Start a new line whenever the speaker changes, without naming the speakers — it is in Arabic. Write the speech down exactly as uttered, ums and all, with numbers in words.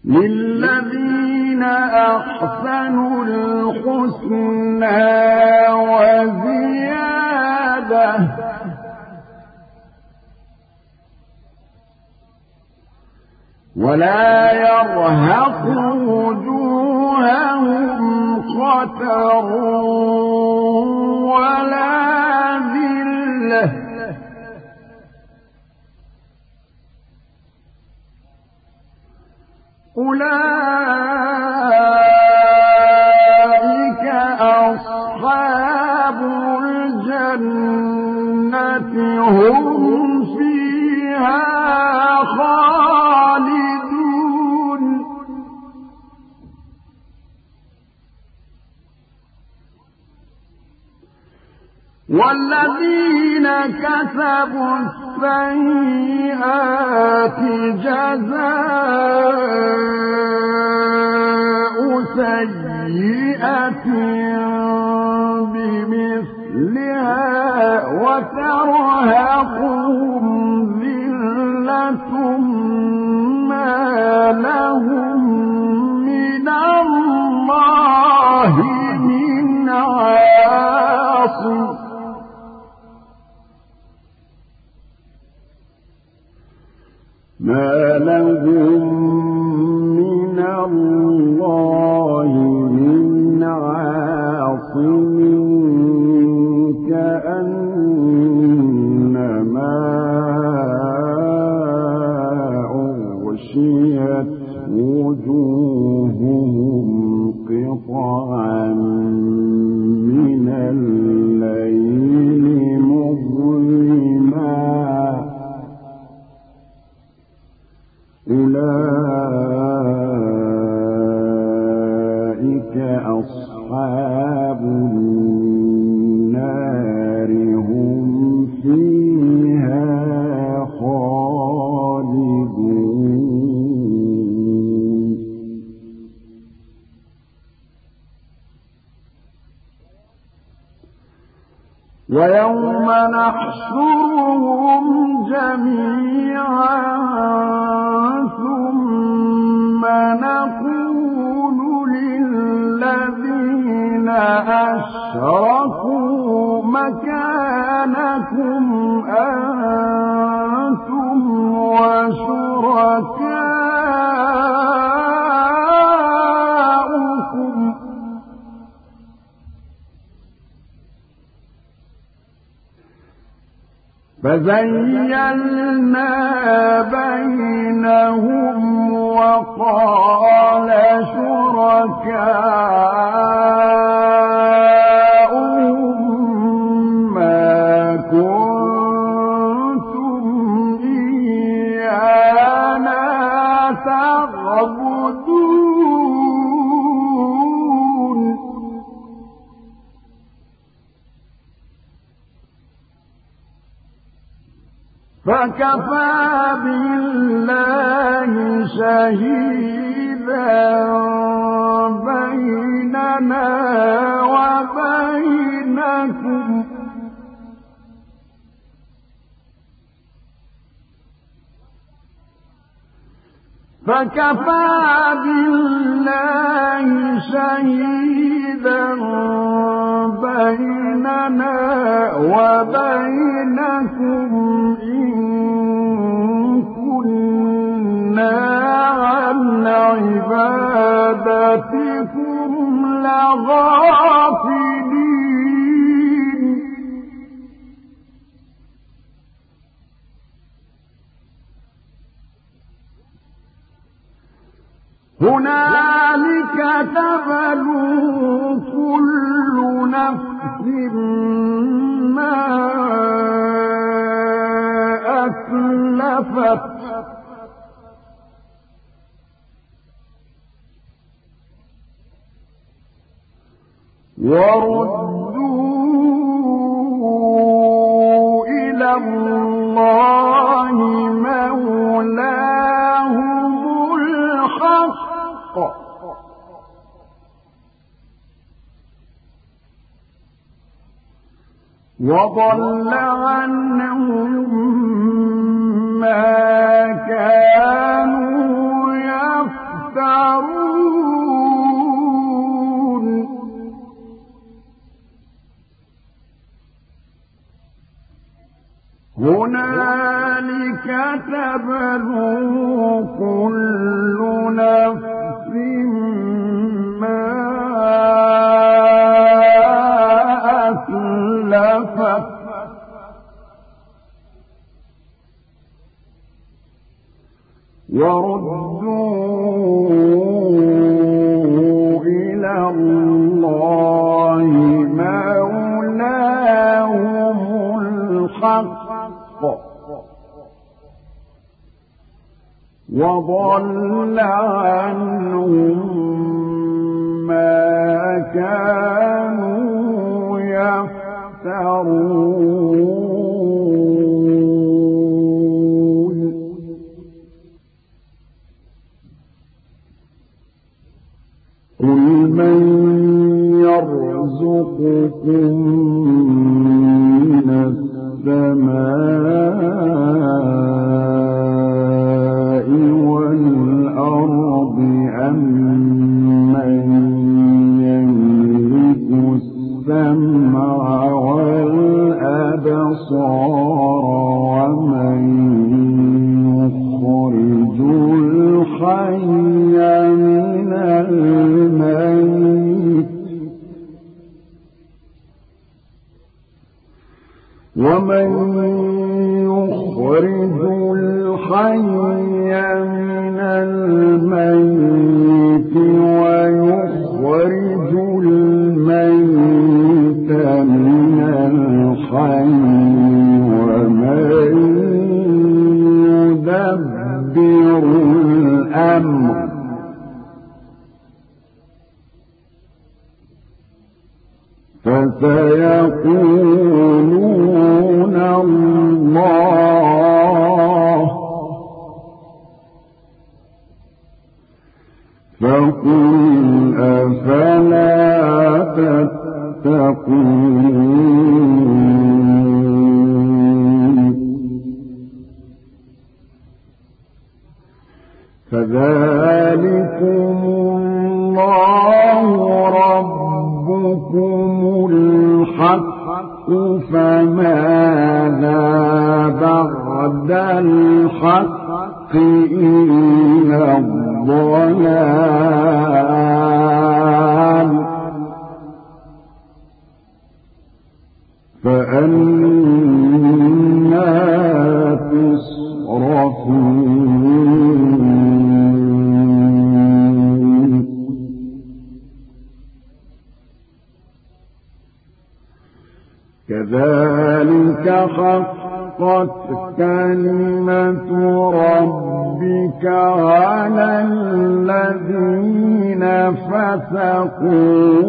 للذين أحسنوا الحسنى وزيادة ولا يرهق وجوههم قتر ولا ذلة أولئك أصحاب الجنة هم فيها خالدون والذين كسبوا السيئات جزاء سيئة بمثلها وترهقهم ذلة ما لهم من الله من عاصم ما لهم من الله من عاصم كأنما أغشيت وجوههم قطعا من الليل مظلما أولئك أصحاب النار هم فيها خالدون ويوم نحشرهم جميعا ثم نقول للذين أشركوا مكانكم أنتم وشركاؤكم فزيّلنا بينهم وقال شركاؤهم ما كنتم إيانا تعبدون فكفى بالله شهيدا بيننا وبينكم فكفى بالله شهيدا بيننا وبينكم إن كنا عن عبادتكم لغافلين هنالك تبلو كل نفس ما أسلفت وردوا إلى الله مولاهم الحق وضل عنهم ما كانوا يفترون وردوا إلى الله مولاهم الحق وضل عنهم ما كانوا يفترون قل من يرزقكم من السماء والأرض أم من يملك السمع والأبصار ومن يخرج الحي من الميت ومن يخرج الحي من الميت ويخرج الميت من الحي ومن يدبر الأمر فسيقولون الله فقل أفلا تتقون فذلكم الله ربكم الحق فماذا بعد الحق إلا الضلال فأنى تصرفون كذلك حقت كلمة ربك على الذين فسقوا